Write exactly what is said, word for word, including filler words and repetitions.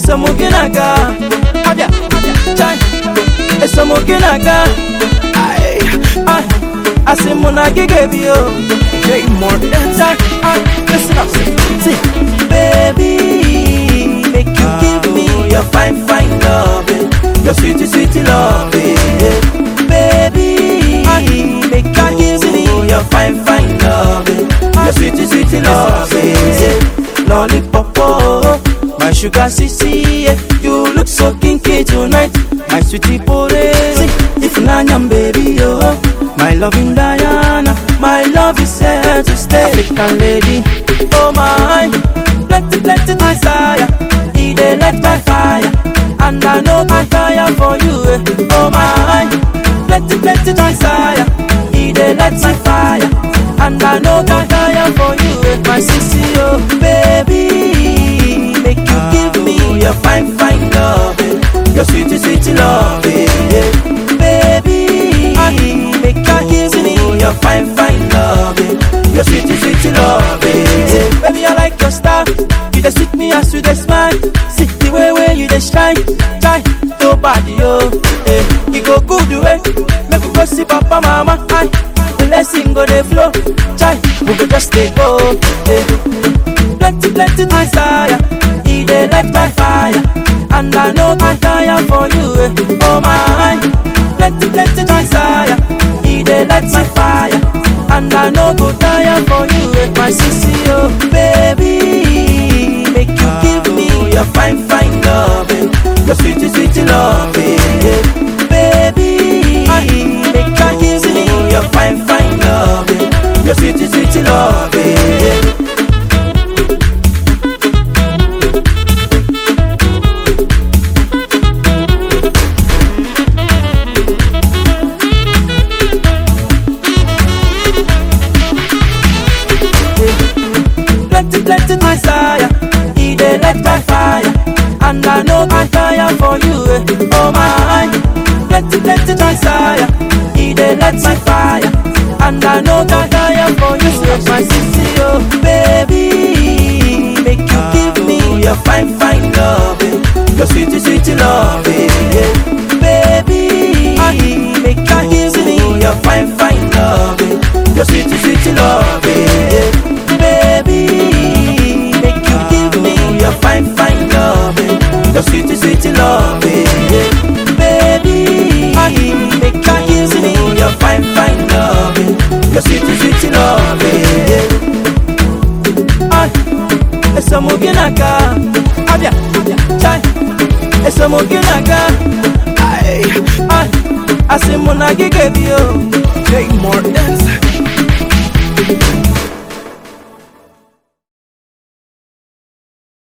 esa muginaga, abia, chai, esa muginaga, ay, ay, ase monagi gave you, Jay Morton, chai, ay, listen up, see, baby, make you give me your fine, fine love, your sweet, sweet love, baby, make you give me your fine, fine love, your sweet, sweet love, lollipop, oh, my sugar sissy, yeah. You look so kinky tonight, my sweetie porezi. If nanyam baby, oh, my loving Diana, my love is here to stay. African lady, oh my, plenty, plenty desire, he dey light my fire, and I know I fire for you, eh. Oh my, plenty, plenty desire, he dey light my fire, and I know I fire for you, eh. My sissy, oh baby, make you give me your fine, fine love, your sweet, sweet love, yeah. Baby, make you give me your fine, fine love, your sweet, sweet love, yeah. Baby, I like your style, you just sweet me as you just smile. See the way where you just shine, shine, nobody, oh, eh. You go good way, make you go see papa, mama, I. The blessing go the flow, chai, we go just stay go, eh. Plenty, plenty desire, he dey light my fire, and I know I tire for you, eh. Oh my, plenty, plenty desire, he dey light my fire, and I know go tire for you, eh. My sissy, oh baby, make you give me your fine, fine love, eh. Your sweet, sweet love, eh. Baby, make you give me your fine, fine love, eh. Your sweet, sweet love, eh. Plenty, plenty desire, he dey light my fire, and I know I fire for you, eh. Oh my, plenty, plenty desire, he dey light my fire, and I know I fire for you, eh. My sissy, oh baby, make you give me your fine, fine love, eh. Your sweet, sweet love, eh. Baby, make you give me your fine, fine love, eh. Your sweet, sweet love, eh. Baby, make you give me your fine, fine love, eh. Your sweet, sweet love, eh. Baby, make you give me your fine, fine love, eh. Your sweet, sweet love, eh. Ay, esa muginaga, abia, chai, esa muginaga, ay, ay, ase monagi gave you, Jay Morton.